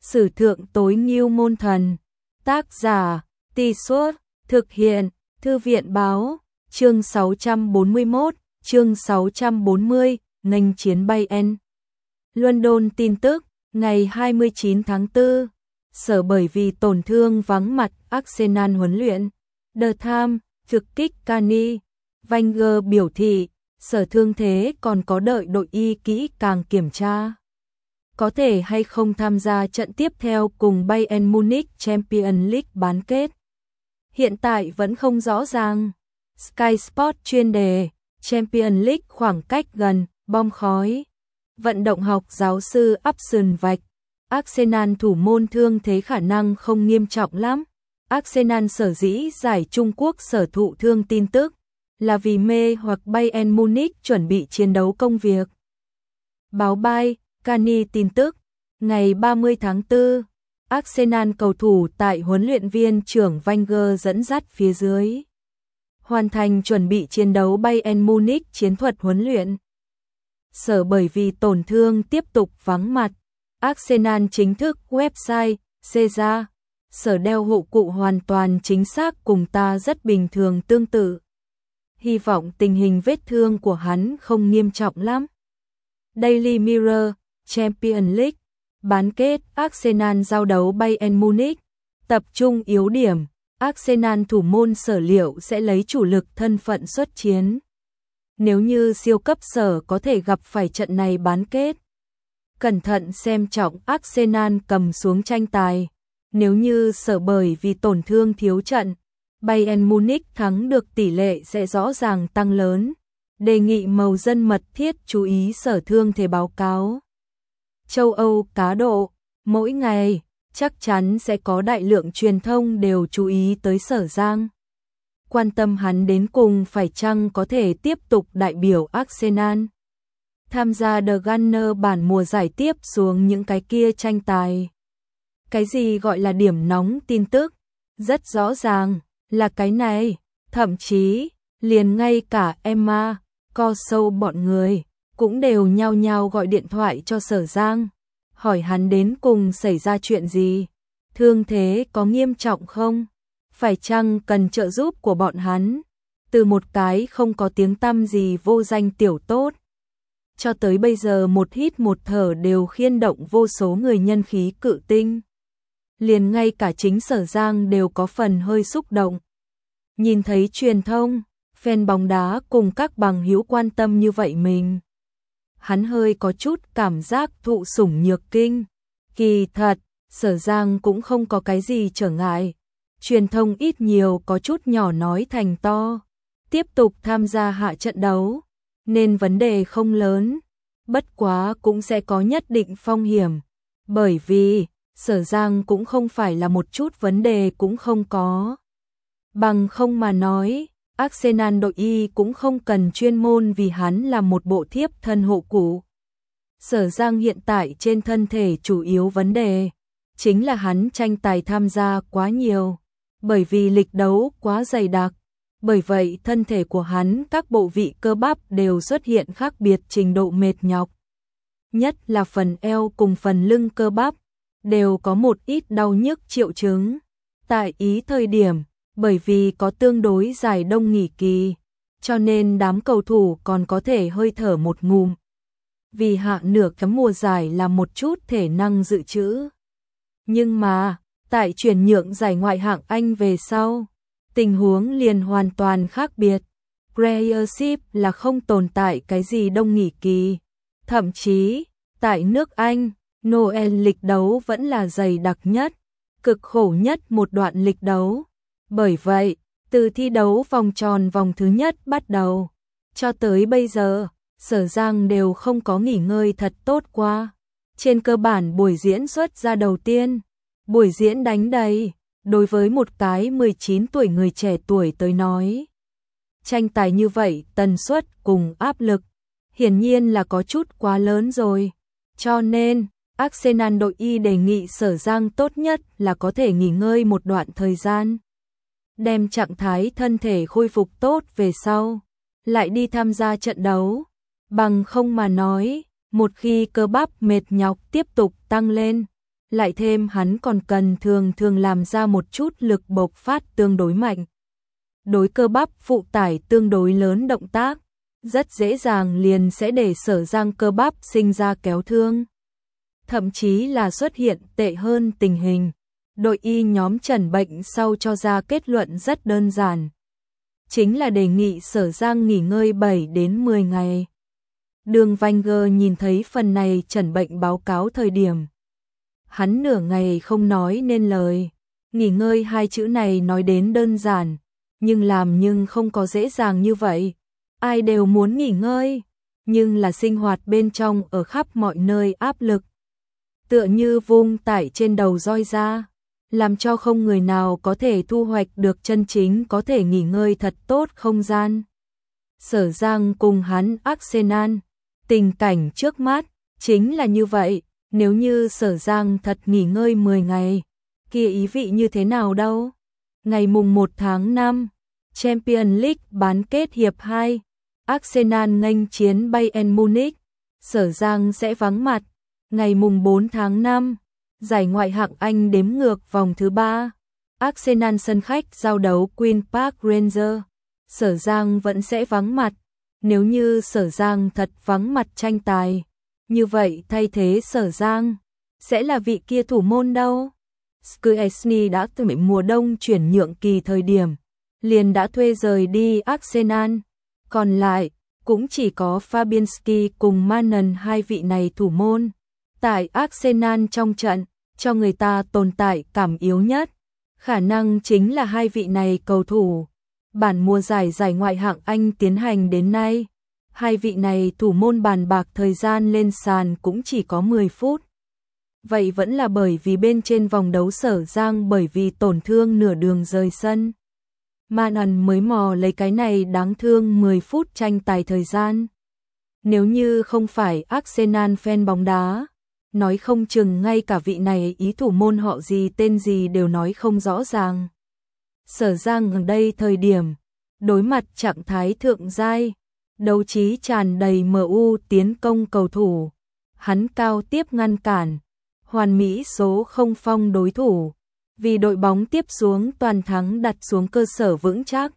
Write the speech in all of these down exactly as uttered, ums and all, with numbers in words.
Sử thượng tối ngưu môn thần. Tác giả, Tì Suốt, thực hiện, Thư viện báo, chương sáu trăm bốn mươi mốt, chương sáu trăm bốn mươi, nghênh chiến Bayern. London tin tức, ngày hai mươi chín tháng tư, sở bởi vì tổn thương vắng mặt Arsenal huấn luyện. The Times, trực kích Cani, Wenger biểu thị, sở thương thế còn có đợi đội y kỹ càng kiểm tra. Có thể hay không tham gia trận tiếp theo cùng Bayern Munich Champions League bán kết. Hiện tại vẫn không rõ ràng. Sky Sport chuyên đề, Champions League khoảng cách gần, bom khói. Vận động học giáo sư Upson vạch, Arsenal thủ môn thương thế khả năng không nghiêm trọng lắm. Arsenal sở dĩ giải Trung Quốc sở thụ thương tin tức là vì mê hoặc Bayern Munich chuẩn bị chiến đấu công việc. Báo Bay, Cani tin tức, ngày ba mươi tháng tư, Arsenal cầu thủ tại huấn luyện viên trưởng Wenger dẫn dắt phía dưới hoàn thành chuẩn bị chiến đấu Bayern Munich chiến thuật huấn luyện. Sở bởi vì tổn thương tiếp tục vắng mặt, Arsenal chính thức website, Caesar, sở đeo hộ cụ hoàn toàn chính xác cùng ta rất bình thường tương tự. Hy vọng tình hình vết thương của hắn không nghiêm trọng lắm. Daily Mirror, Champions League, bán kết Arsenal giao đấu Bayern Munich, tập trung yếu điểm, Arsenal thủ môn sở liệu sẽ lấy chủ lực thân phận xuất chiến. Nếu như siêu cấp sở có thể gặp phải trận này bán kết, cẩn thận xem trọng Arsenal cầm xuống tranh tài. Nếu như sở bởi vì tổn thương thiếu trận, Bayern Munich thắng được tỷ lệ sẽ rõ ràng tăng lớn. Đề nghị mầu dân mật thiết chú ý sở thương thể báo cáo. Châu Âu cá độ, mỗi ngày, chắc chắn sẽ có đại lượng truyền thông đều chú ý tới Sở Giang. Quan tâm hắn đến cùng phải chăng có thể tiếp tục đại biểu Arsenal. Tham gia The Gunner bản mùa giải tiếp xuống những cái kia tranh tài. Cái gì gọi là điểm nóng tin tức? Rất rõ ràng, là cái này, thậm chí, liền ngay cả Emma, co sâu bọn người, cũng đều nhao nhao gọi điện thoại cho Sở Giang, hỏi hắn đến cùng xảy ra chuyện gì, thương thế có nghiêm trọng không, phải chăng cần trợ giúp của bọn hắn, từ một cái không có tiếng tăm gì vô danh tiểu tốt. Cho tới bây giờ một hít một thở đều khiên động vô số người nhân khí cự tinh. Liền ngay cả chính Sở Giang đều có phần hơi xúc động. Nhìn thấy truyền thông, fan bóng đá cùng các bằng hữu quan tâm như vậy mình. Hắn hơi có chút cảm giác thụ sủng nhược kinh. Kỳ thật, Sở Giang cũng không có cái gì trở ngại. Truyền thông ít nhiều có chút nhỏ nói thành to. Tiếp tục tham gia hạ trận đấu, nên vấn đề không lớn. Bất quá cũng sẽ có nhất định phong hiểm. Bởi vì, Sở Giang cũng không phải là một chút vấn đề cũng không có. Bằng không mà nói, Arsenal đội y cũng không cần chuyên môn vì hắn là một bộ thiếp thân hộ cụ. Sở Giang hiện tại trên thân thể chủ yếu vấn đề, chính là hắn tranh tài tham gia quá nhiều, bởi vì lịch đấu quá dày đặc. Bởi vậy thân thể của hắn các bộ vị cơ bắp đều xuất hiện khác biệt trình độ mệt nhọc. Nhất là phần eo cùng phần lưng cơ bắp, đều có một ít đau nhức triệu chứng. Tại ý thời điểm, bởi vì có tương đối dài đông nghỉ kỳ, cho nên đám cầu thủ còn có thể hơi thở một ngụm. Vì hạ nửa cái mùa giải là một chút thể năng dự trữ. Nhưng mà, tại chuyển nhượng giải ngoại hạng Anh về sau, tình huống liền hoàn toàn khác biệt. Premiership là không tồn tại cái gì đông nghỉ kỳ. Thậm chí, tại nước Anh, Noel lịch đấu vẫn là dày đặc nhất, cực khổ nhất một đoạn lịch đấu. Bởi vậy, từ thi đấu vòng tròn vòng thứ nhất bắt đầu, cho tới bây giờ, Sở Giang đều không có nghỉ ngơi thật tốt qua. Trên cơ bản buổi diễn xuất ra đầu tiên, buổi diễn đánh đầy, đối với một cái mười chín tuổi người trẻ tuổi tới nói. Tranh tài như vậy, tần suất cùng áp lực, hiển nhiên là có chút quá lớn rồi. Cho nên, Arsenal đội y đề nghị Sở Giang tốt nhất là có thể nghỉ ngơi một đoạn thời gian. Đem trạng thái thân thể khôi phục tốt về sau, lại đi tham gia trận đấu. Bằng không mà nói, một khi cơ bắp mệt nhọc tiếp tục tăng lên, lại thêm hắn còn cần thường thường làm ra một chút lực bộc phát tương đối mạnh. Đối cơ bắp phụ tải tương đối lớn động tác, rất dễ dàng liền sẽ để Sở Giang cơ bắp sinh ra kéo thương. Thậm chí là xuất hiện tệ hơn tình hình. Đội y nhóm trần bệnh sau cho ra kết luận rất đơn giản. Chính là đề nghị Sở Giang nghỉ ngơi bảy đến mười ngày. Đường Wenger nhìn thấy phần này trần bệnh báo cáo thời điểm. Hắn nửa ngày không nói nên lời. Nghỉ ngơi hai chữ này nói đến đơn giản, nhưng làm nhưng không có dễ dàng như vậy. Ai đều muốn nghỉ ngơi, nhưng là sinh hoạt bên trong ở khắp mọi nơi áp lực. Tựa như vung tải trên đầu roi ra, làm cho không người nào có thể thu hoạch được chân chính có thể nghỉ ngơi thật tốt không gian. Sở Giang cùng hắn Arsenal, tình cảnh trước mắt chính là như vậy. Nếu như Sở Giang thật nghỉ ngơi mười ngày, kia ý vị như thế nào đâu? Ngày mùng một tháng năm, Champions League bán kết hiệp hai, Arsenal nghênh chiến Bayern Munich, Sở Giang sẽ vắng mặt. Ngày mùng bốn tháng năm, giải ngoại hạng Anh đếm ngược vòng thứ ba, Arsenal sân khách giao đấu Queen Park Rangers, Sở Giang vẫn sẽ vắng mặt. Nếu như Sở Giang thật vắng mặt tranh tài, như vậy thay thế Sở Giang sẽ là vị kia thủ môn đâu? Szczęsny đã từ mùa đông chuyển nhượng kỳ thời điểm, liền đã thuê rời đi Arsenal, còn lại cũng chỉ có Fabianski cùng Manen hai vị này thủ môn. Tại Arsenal trong trận, cho người ta tồn tại cảm yếu nhất, khả năng chính là hai vị này cầu thủ. Bản mùa giải giải ngoại hạng Anh tiến hành đến nay, hai vị này thủ môn bàn bạc thời gian lên sàn cũng chỉ có mười phút. Vậy vẫn là bởi vì bên trên vòng đấu Sở Giang bởi vì tổn thương nửa đường rời sân. Manen mới mò lấy cái này đáng thương mười phút tranh tài thời gian. Nếu như không phải Arsenal fan bóng đá, nói không chừng ngay cả vị này ý thủ môn họ gì tên gì đều nói không rõ ràng. Sở Giang ở đây thời điểm, đối mặt trạng thái thượng giai, đấu trí tràn đầy em u tiến công cầu thủ. Hắn cao tiếp ngăn cản, hoàn mỹ số không phong đối thủ, vì đội bóng tiếp xuống toàn thắng đặt xuống cơ sở vững chắc.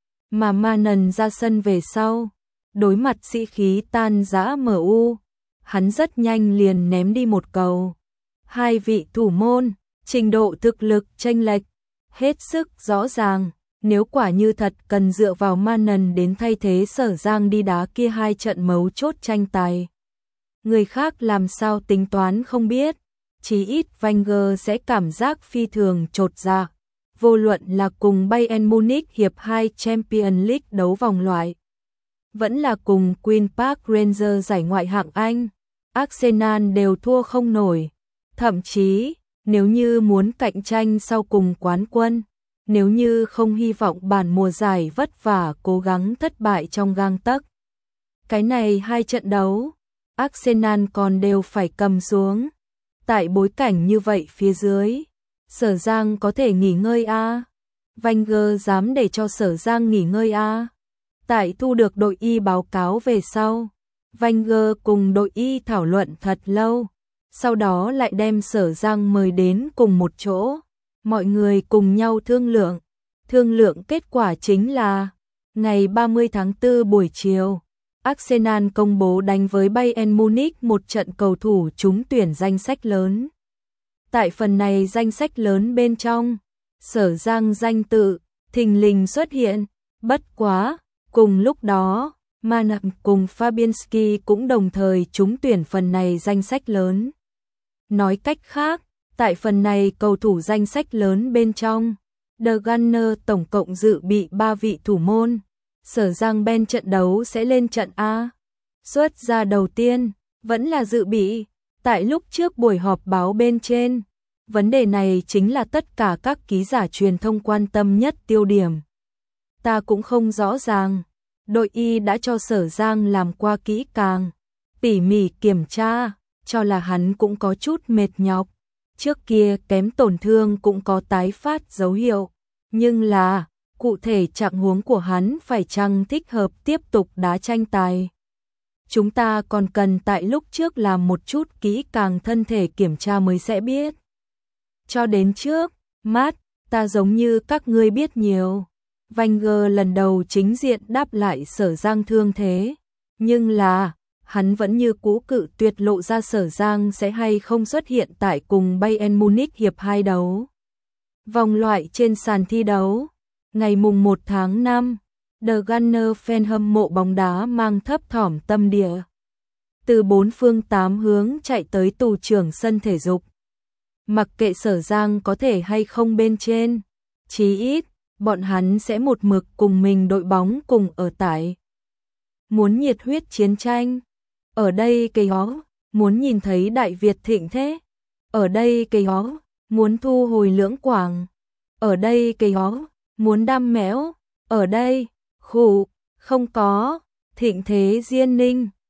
Mà Manen ra sân về sau, đối mặt sĩ khí tan rã em u, hắn rất nhanh liền ném đi một cầu. Hai vị thủ môn, trình độ thực lực chênh lệch hết sức rõ ràng. Nếu quả như thật cần dựa vào Manen đến thay thế Sở Giang đi đá kia hai trận mấu chốt tranh tài, người khác làm sao tính toán không biết, chí ít Wenger sẽ cảm giác phi thường chột dạ. Vô luận là cùng Bayern Munich hiệp hai Champions League đấu vòng loại, vẫn là cùng Queen Park Rangers giải ngoại hạng Anh, Arsenal đều thua không nổi. Thậm chí, nếu như muốn cạnh tranh sau cùng quán quân, nếu như không hy vọng bản mùa giải vất vả cố gắng thất bại trong gang tấc, cái này hai trận đấu, Arsenal còn đều phải cầm xuống. Tại bối cảnh như vậy phía dưới, Sở Giang có thể nghỉ ngơi a? À? Wenger dám để cho Sở Giang nghỉ ngơi a? À? Tại thu được đội y báo cáo về sau, Wenger cùng đội y thảo luận thật lâu, sau đó lại đem Sở Giang mời đến cùng một chỗ. Mọi người cùng nhau thương lượng, thương lượng kết quả chính là ngày ba mươi tháng tư buổi chiều, Arsenal công bố đánh với Bayern Munich một trận cầu thủ trúng tuyển danh sách lớn. Tại phần này danh sách lớn bên trong, Sở Giang danh tự thình lình xuất hiện, bất quá, cùng lúc đó, Manen cùng Fabianski cũng đồng thời trúng tuyển phần này danh sách lớn. Nói cách khác, tại phần này cầu thủ danh sách lớn bên trong, The Gunners tổng cộng dự bị ba vị thủ môn. Sở Giang bên trận đấu sẽ lên trận A. Xuất ra đầu tiên, vẫn là dự bị. Tại lúc trước buổi họp báo bên trên, vấn đề này chính là tất cả các ký giả truyền thông quan tâm nhất tiêu điểm. Ta cũng không rõ ràng, đội y đã cho Sở Giang làm qua kỹ càng, tỉ mỉ kiểm tra, cho là hắn cũng có chút mệt nhọc. Trước kia kém tổn thương cũng có tái phát dấu hiệu, nhưng là cụ thể trạng huống của hắn phải chăng thích hợp tiếp tục đá tranh tài. Chúng ta còn cần tại lúc trước làm một chút kỹ càng thân thể kiểm tra mới sẽ biết. Cho đến trước mắt, ta giống như các ngươi biết nhiều. Wenger lần đầu chính diện đáp lại Sở Giang thương thế, nhưng là hắn vẫn như cũ cự tuyệt lộ ra Sở Giang sẽ hay không xuất hiện tại cùng Bayern Munich hiệp hai đấu vòng loại trên sàn thi đấu. Ngày mùng một tháng năm, The Gunner fan hâm mộ bóng đá mang thấp thỏm tâm địa từ bốn phương tám hướng chạy tới tù trưởng sân thể dục. Mặc kệ Sở Giang có thể hay không bên trên, chí ít bọn hắn sẽ một mực cùng mình đội bóng cùng ở tại. Muốn nhiệt huyết chiến tranh, ở đây cây hó, muốn nhìn thấy Đại Việt thịnh thế, ở đây cây hó, muốn thu hồi Lưỡng Quảng, ở đây cây hó, muốn đam méo, ở đây, khủ, không có, thịnh thế Diên Ninh.